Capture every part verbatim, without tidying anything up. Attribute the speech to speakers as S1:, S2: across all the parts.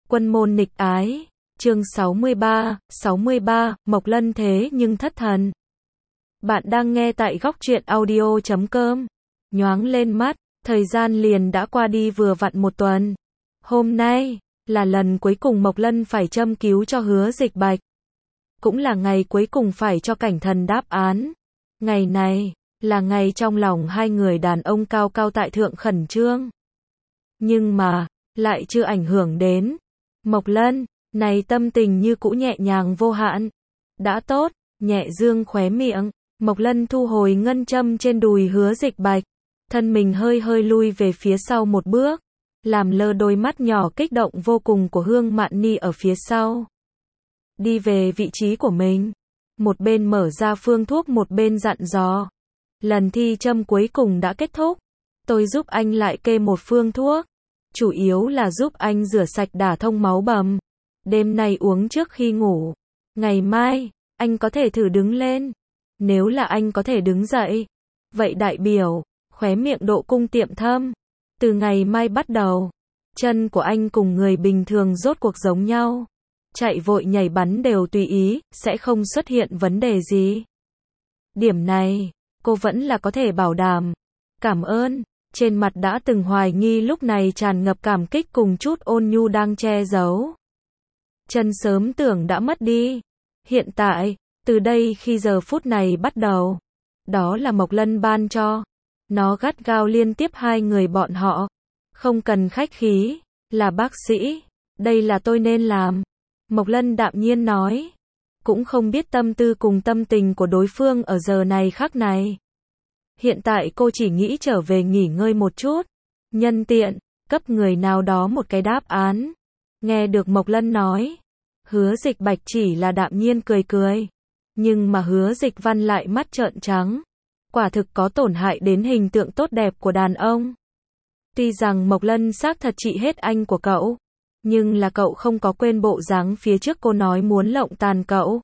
S1: Quân môn nghịch ái, chương sáu mươi ba, sáu mươi ba, Mộc Lân thế nhưng thất thần. Bạn đang nghe tại góc truyện audio chấm com. Nhoáng lên mắt, thời gian liền đã qua đi vừa vặn một tuần. Hôm nay, là lần cuối cùng Mộc Lân phải châm cứu cho Hứa Dịch Bạch. Cũng là ngày cuối cùng phải cho Cảnh Thần đáp án. Ngày này, là ngày trong lòng hai người đàn ông cao cao tại thượng khẩn trương. Nhưng mà, lại chưa ảnh hưởng đến Mộc Lân, này tâm tình như cũ nhẹ nhàng vô hạn. Đã tốt, nhẹ dương khóe miệng, Mộc Lân thu hồi ngân châm trên đùi Hứa Dịch Bạch, thân mình hơi hơi lui về phía sau một bước, làm lơ đôi mắt nhỏ kích động vô cùng của Hương Mạn Ni ở phía sau. Đi về vị trí của mình, một bên mở ra phương thuốc một bên dặn dò. Lần thi châm cuối cùng đã kết thúc, tôi giúp anh lại kê một phương thuốc, chủ yếu là giúp anh rửa sạch đả thông máu bầm. Đêm nay uống trước khi ngủ, ngày mai, anh có thể thử đứng lên. Nếu là anh có thể đứng dậy, vậy đại biểu, khóe miệng độ cung tiệm thâm. Từ ngày mai bắt đầu, chân của anh cùng người bình thường rốt cuộc giống nhau. Chạy vội nhảy bắn đều tùy ý, sẽ không xuất hiện vấn đề gì. Điểm này, cô vẫn là có thể bảo đảm. Cảm ơn. Trên mặt đã từng hoài nghi lúc này tràn ngập cảm kích cùng chút ôn nhu đang che giấu. Chân sớm tưởng đã mất đi. Hiện tại, từ đây khi giờ phút này bắt đầu, đó là Mộc Lân ban cho. Nó gắt gao liên tiếp hai người bọn họ. Không cần khách khí, là bác sĩ, đây là tôi nên làm. Mộc Lân đạm nhiên nói. Cũng không biết tâm tư cùng tâm tình của đối phương ở giờ này khắc này. Hiện tại cô chỉ nghĩ trở về nghỉ ngơi một chút. Nhân tiện, cấp người nào đó một cái đáp án. Nghe được Mộc Lân nói. Hứa Dịch Bạch chỉ là đạm nhiên cười cười. Nhưng mà Hứa Dịch Văn lại mắt trợn trắng. Quả thực có tổn hại đến hình tượng tốt đẹp của đàn ông. Tuy rằng Mộc Lân xác thật trị hết anh của cậu. Nhưng là cậu không có quên bộ dáng phía trước cô nói muốn lộng tàn cậu.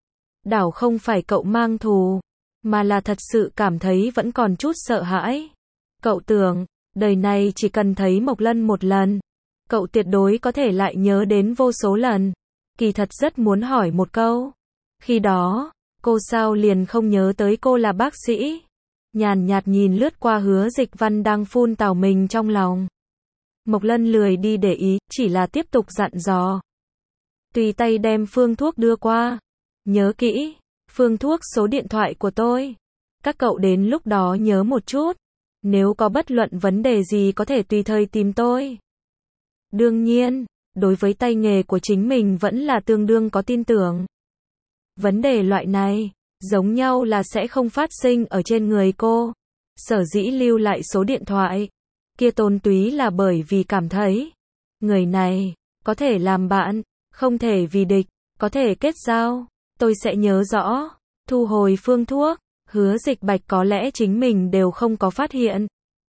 S1: Đảo không phải cậu mang thù, mà là thật sự cảm thấy vẫn còn chút sợ hãi. Cậu tưởng, đời này chỉ cần thấy Mộc Lân một lần, cậu tuyệt đối có thể lại nhớ đến vô số lần. Kỳ thật rất muốn hỏi một câu. Khi đó, cô sao liền không nhớ tới cô là bác sĩ? Nhàn nhạt nhìn lướt qua Hứa Dịch Văn đang phun tào mình trong lòng. Mộc Lân lười đi để ý, chỉ là tiếp tục dặn dò. Tùy tay đem phương thuốc đưa qua. Nhớ kỹ, phương thuốc số điện thoại của tôi. Các cậu đến lúc đó nhớ một chút. Nếu có bất luận vấn đề gì có thể tùy thời tìm tôi. Đương nhiên, đối với tay nghề của chính mình vẫn là tương đương có tin tưởng. Vấn đề loại này, giống nhau là sẽ không phát sinh ở trên người cô. Sở dĩ lưu lại số điện thoại. Kia tôn túy là bởi vì cảm thấy, người này, có thể làm bạn, không thể vì địch, có thể kết giao. Tôi sẽ nhớ rõ, thu hồi phương thuốc, Hứa Dịch Bạch có lẽ chính mình đều không có phát hiện.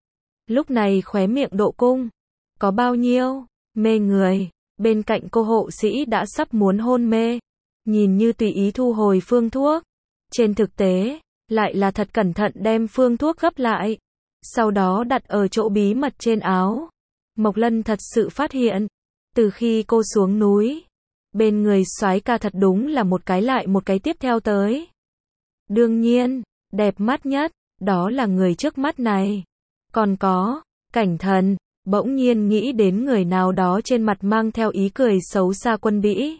S1: Lúc này khóe miệng độ cung, có bao nhiêu, mê người, bên cạnh cô hộ sĩ đã sắp muốn hôn mê, nhìn như tùy ý thu hồi phương thuốc. Trên thực tế, lại là thật cẩn thận đem phương thuốc gấp lại. Sau đó đặt ở chỗ bí mật trên áo. Mộc Lân thật sự phát hiện, từ khi cô xuống núi, bên người soái ca thật đúng là một cái lại một cái tiếp theo tới. Đương nhiên, đẹp mắt nhất, đó là người trước mắt này. Còn có, Cảnh Thần, bỗng nhiên nghĩ đến người nào đó trên mặt mang theo ý cười xấu xa Quân Bĩ.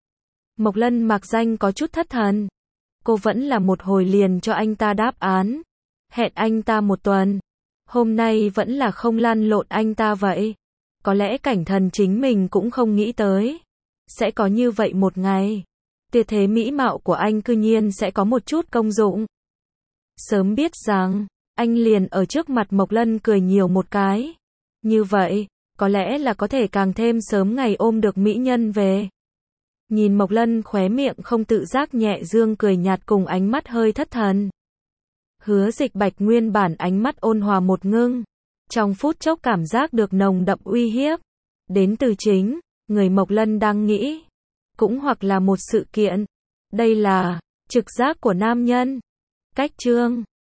S1: Mộc Lân mặc danh có chút thất thần. Cô vẫn là một hồi liền cho anh ta đáp án. Hẹn anh ta một tuần. Hôm nay vẫn là không lăn lộn anh ta vậy. Có lẽ Cảnh Thần chính mình cũng không nghĩ tới. Sẽ có như vậy một ngày. Tuyệt thế mỹ mạo của anh cư nhiên sẽ có một chút công dụng. Sớm biết rằng, anh liền ở trước mặt Mộc Lân cười nhiều một cái. Như vậy, có lẽ là có thể càng thêm sớm ngày ôm được mỹ nhân về. Nhìn Mộc Lân khóe miệng không tự giác nhẹ dương cười nhạt cùng ánh mắt hơi thất thần. Hứa Dịch Bạch nguyên bản ánh mắt ôn hòa một ngưng. Trong phút chốc cảm giác được nồng đậm uy hiếp. Đến từ chính, người Mộc Lân đang nghĩ. Cũng hoặc là một sự kiện. Đây là, trực giác của nam nhân. Cách chương.